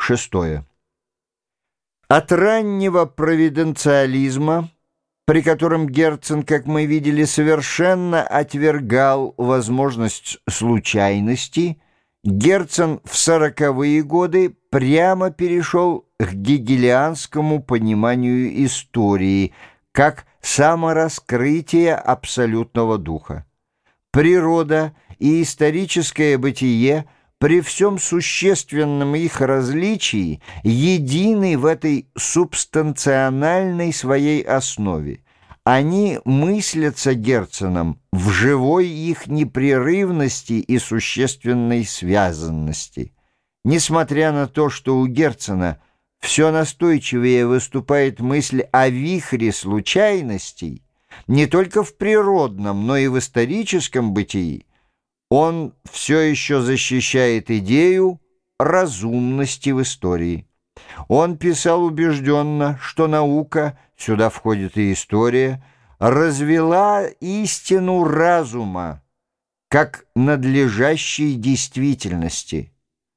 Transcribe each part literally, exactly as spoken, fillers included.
Шестое. От раннего провиденциализма, при котором Герцен, как мы видели, совершенно отвергал возможность случайности, Герцен в сороковые годы прямо перешел к гегелианскому пониманию истории как самораскрытие абсолютного духа. Природа и историческое бытие при всем существенном их различии едины в этой субстанциональной своей основе. Они мыслятся Герценом в живой их непрерывности и существенной связанности. Несмотря на то, что у Герцена все настойчивее выступает мысль о вихре случайностей, не только в природном, но и в историческом бытии, он все еще защищает идею разумности в истории. Он писал убежденно, что наука, сюда входит и история, развела истину разума как надлежащей действительности.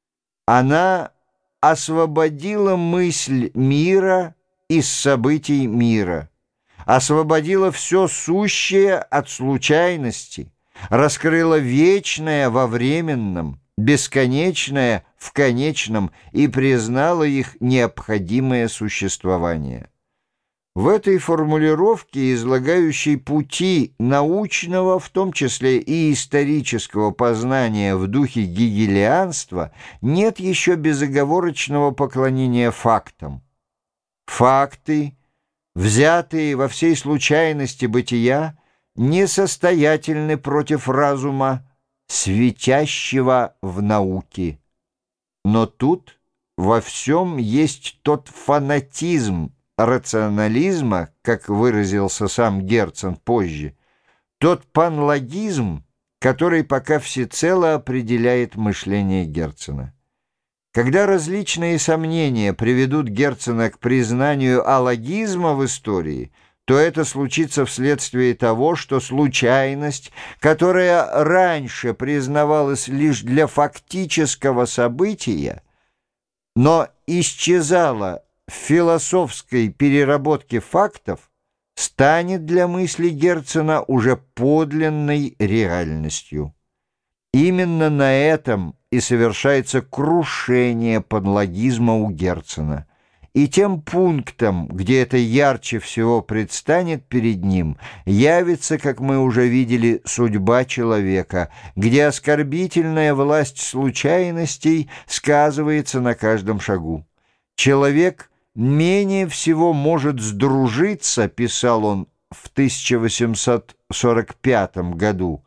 Она освободила мысль мира из событий мира, освободила все сущее от случайности, раскрыла вечное во временном, бесконечное в конечном и признала их необходимое существование. В этой формулировке, излагающей пути научного, в том числе и исторического познания в духе гегелианства, нет еще безоговорочного поклонения фактам. Факты, взятые во всей случайности бытия, несостоятельны против разума, светящего в науке. Но тут во всем есть тот фанатизм рационализма, как выразился сам Герцен позже, тот панлогизм, который пока всецело определяет мышление Герцена. Когда различные сомнения приведут Герцена к признанию алогизма в истории, то это случится вследствие того, что случайность, которая раньше признавалась лишь для фактического события, но исчезала в философской переработке фактов, станет для мысли Герцена уже подлинной реальностью. Именно на этом и совершается крушение панлогизма у Герцена. И тем пунктом, где это ярче всего предстанет перед ним, явится, как мы уже видели, судьба человека, где оскорбительная власть случайностей сказывается на каждом шагу. Человек менее всего может сдружиться, писал он в тысяча восемьсот сорок пятом году,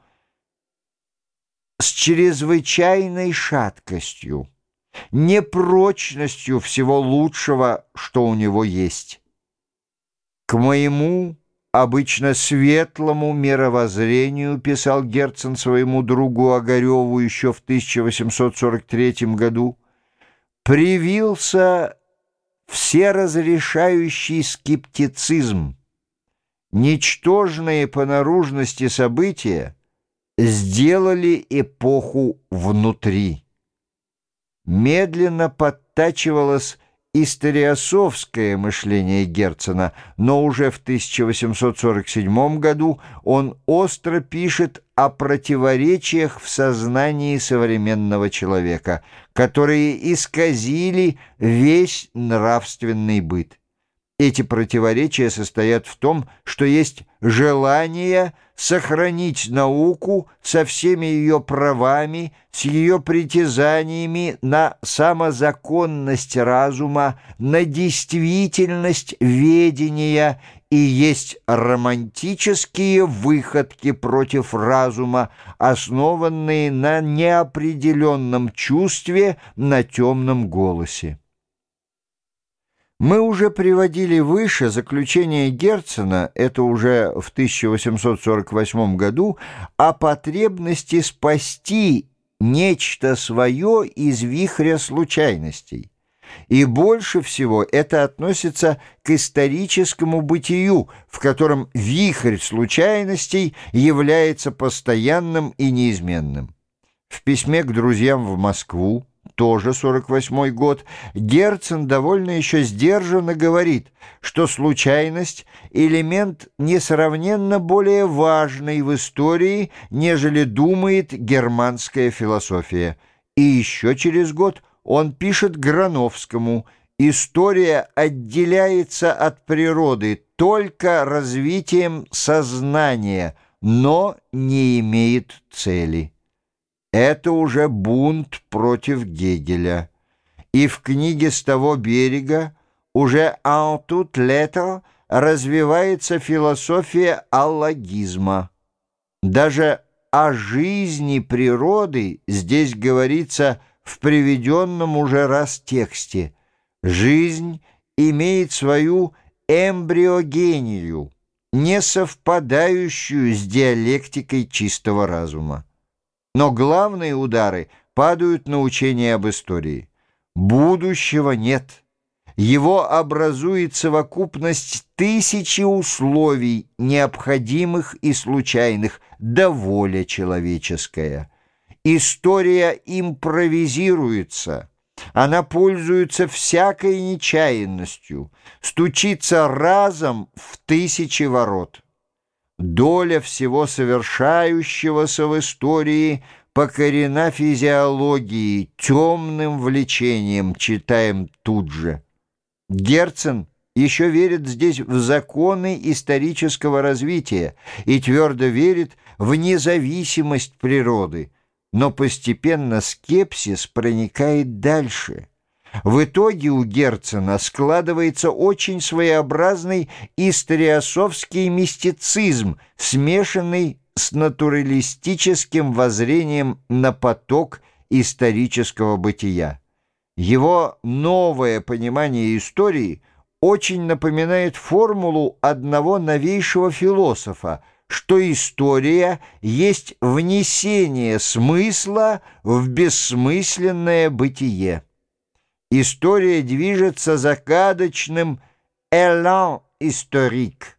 с чрезвычайной шаткостью, непрочностью всего лучшего, что у него есть. К моему обычно светлому мировоззрению, писал Герцен своему другу Огареву еще в тысяча восемьсот сорок третьем году, привился всеразрешающий скептицизм. Ничтожные по наружности события сделали эпоху внутри. Медленно подтачивалось историософское мышление Герцена, но уже в тысяча восемьсот сорок седьмом году он остро пишет о противоречиях в сознании современного человека, которые исказили весь нравственный быт. Эти противоречия состоят в том, что есть желание сохранить науку со всеми ее правами, с ее притязаниями на самозаконность разума, на действительность ведения, и есть романтические выходки против разума, основанные на неопределенном чувстве, на темном голосе. Мы уже приводили выше заключение Герцена, это уже в тысяча восемьсот сорок восьмом году, о потребности спасти нечто свое из вихря случайностей. И больше всего это относится к историческому бытию, в котором вихрь случайностей является постоянным и неизменным. В письме к друзьям в Москву тоже сорок восьмой год, Герцен довольно еще сдержанно говорит, что случайность — элемент несравненно более важный в истории, нежели думает германская философия. И еще через год он пишет Грановскому: «История отделяется от природы только развитием сознания, но не имеет цели». Это уже бунт против Гегеля. И в книге «С того берега» уже «en toutes lettres» развивается философия аллогизма. Даже о жизни природы здесь говорится в приведенном уже раз тексте. Жизнь имеет свою эмбриогению, не совпадающую с диалектикой чистого разума. Но главные удары падают на учение об истории. Будущего нет. Его образует совокупность тысячи условий, необходимых и случайных, да воля человеческая. История импровизируется. Она пользуется всякой нечаянностью, стучится разом в тысячи ворот. Доля всего совершающегося в истории покорена физиологии, темным влечением, читаем тут же. Герцен еще верит здесь в законы исторического развития и твердо верит в независимость природы, но постепенно скепсис проникает дальше. В итоге у Герцена складывается очень своеобразный историософский мистицизм, смешанный с натуралистическим воззрением на поток исторического бытия. Его новое понимание истории очень напоминает формулу одного новейшего философа, что история есть внесение смысла в бессмысленное бытие. История движется загадочным «элан историк»,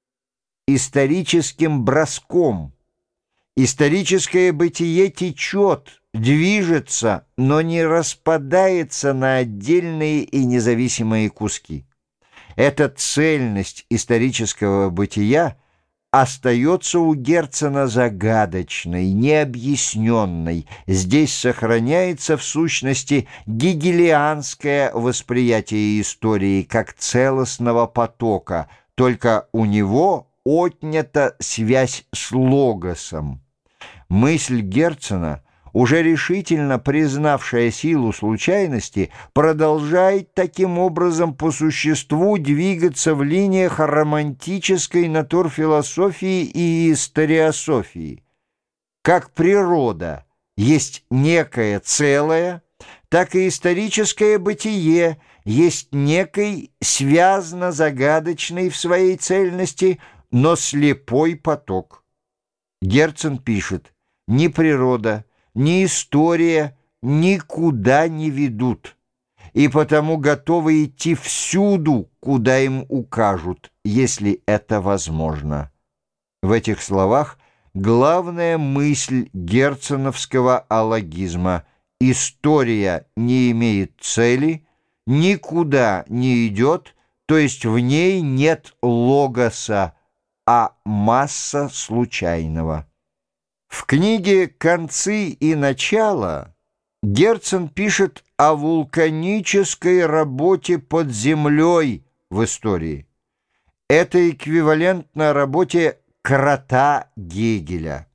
историческим броском. Историческое бытие течет, движется, но не распадается на отдельные и независимые куски. Эта цельность исторического бытия остается у Герцена загадочной, необъясненной. Здесь сохраняется в сущности гегелианское восприятие истории как целостного потока, только у него отнята связь с логосом. Мысль Герцена, уже решительно признавшая силу случайности, продолжает таким образом по существу двигаться в линиях романтической натурфилософии и историософии. Как природа есть некое целое, так и историческое бытие есть некий связно-загадочный в своей цельности, но слепой поток. Герцен пишет: «Ни природа, ни история никуда не ведут, и потому готовы идти всюду, куда им укажут, если это возможно». В этих словах главная мысль герценовского аллогизма: история не имеет цели, никуда не идет, то есть в ней нет логоса, а масса случайного. В книге «Концы и начало» Герцен пишет о вулканической работе под землей в истории. Это эквивалентно работе крота Гегеля.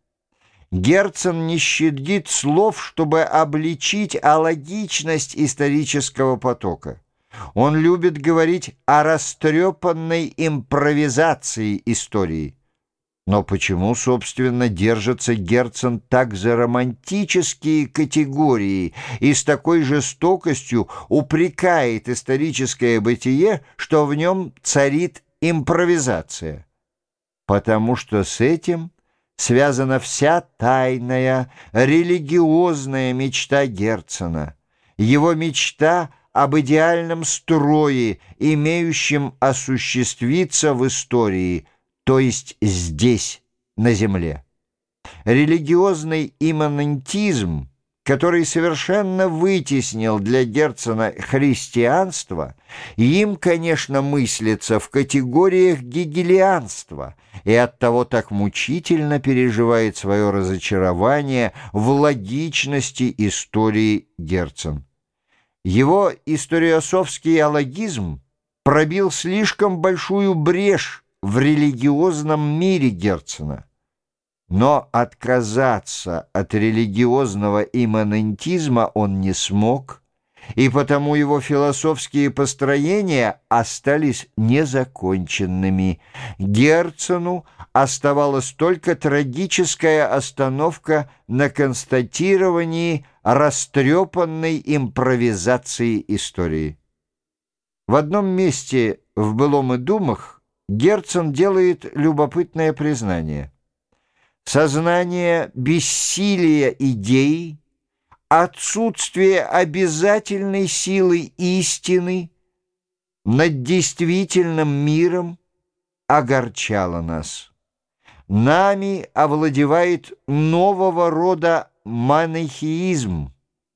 Герцен не щадит слов, чтобы обличить алогичность исторического потока. Он любит говорить о растрепанной импровизации истории. Но почему, собственно, держится Герцен так за романтические категории и с такой жестокостью упрекает историческое бытие, что в нем царит импровизация? Потому что с этим связана вся тайная религиозная мечта Герцена, его мечта об идеальном строе, имеющем осуществиться в истории, то есть здесь, на земле. Религиозный имманентизм который совершенно вытеснил для Герцена христианство, им, конечно, мыслится в категориях гегелианства и оттого так мучительно переживает свое разочарование в логичности истории Герцен. Его историософский алогизм пробил слишком большую брешь в религиозном мире Герцена. Но отказаться от религиозного имманентизма он не смог, и потому его философские построения остались незаконченными. Герцену оставалась только трагическая остановка на констатировании растрепанной импровизации истории. В одном месте в «Былом и думах» Герцен делает любопытное признание. Сознание бессилия идей, отсутствие обязательной силы истины над действительным миром огорчало нас. Нами овладевает нового рода манихеизм.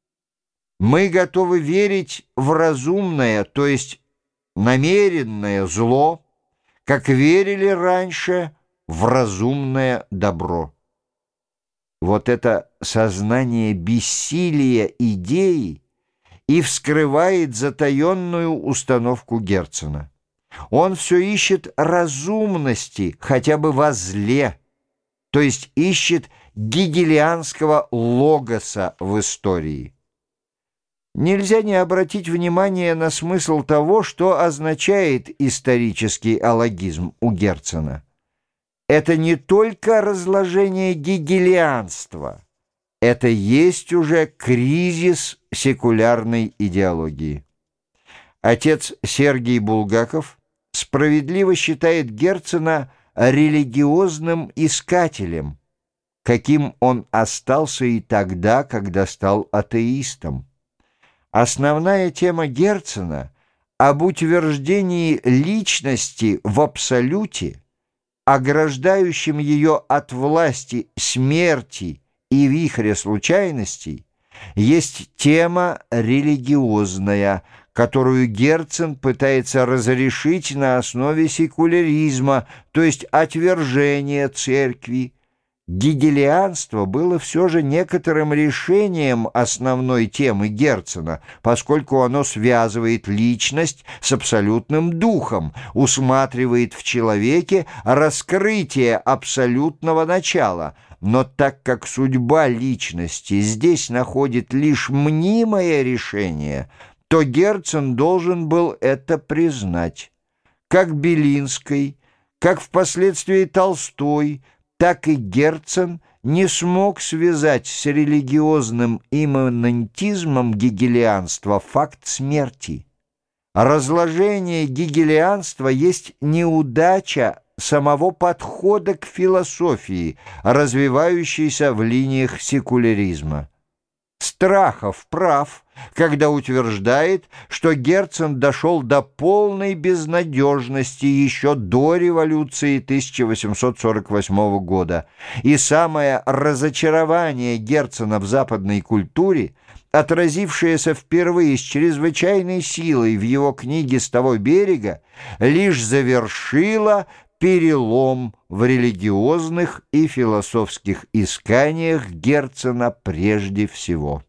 Мы готовы верить в разумное, то есть намеренное зло, как верили раньше в разумное добро. Вот это сознание бессилия идеи и вскрывает затаенную установку Герцена. Он все ищет разумности хотя бы во зле, то есть ищет гегелианского логоса в истории. Нельзя не обратить внимание на смысл того, что означает исторический алогизм у Герцена. Это не только разложение гегелианства, это есть уже кризис секулярной идеологии. Отец Сергий Булгаков справедливо считает Герцена религиозным искателем, каким он остался и тогда, когда стал атеистом. Основная тема Герцена об утверждении личности в абсолюте, ограждающим ее от власти смерти и вихря случайностей, есть тема религиозная, которую Герцен пытается разрешить на основе секуляризма, то есть отвержения церкви. Гегелианство было все же некоторым решением основной темы Герцена, поскольку оно связывает личность с абсолютным духом, усматривает в человеке раскрытие абсолютного начала. Но так как судьба личности здесь находит лишь мнимое решение, то Герцен должен был это признать. Как Белинский, как впоследствии Толстой, так и Герцен не смог связать с религиозным имманентизмом гегелианства факт смерти. Разложение гегелианства есть неудача самого подхода к философии, развивающейся в линиях секуляризма. Страхов прав, когда утверждает, что Герцен дошел до полной безнадежности еще до революции тысяча восемьсот сорок восьмого года, и самое разочарование Герцена в западной культуре, отразившееся впервые с чрезвычайной силой в его книге «С того берега», лишь завершило перелом в религиозных и философских исканиях Герцена прежде всего.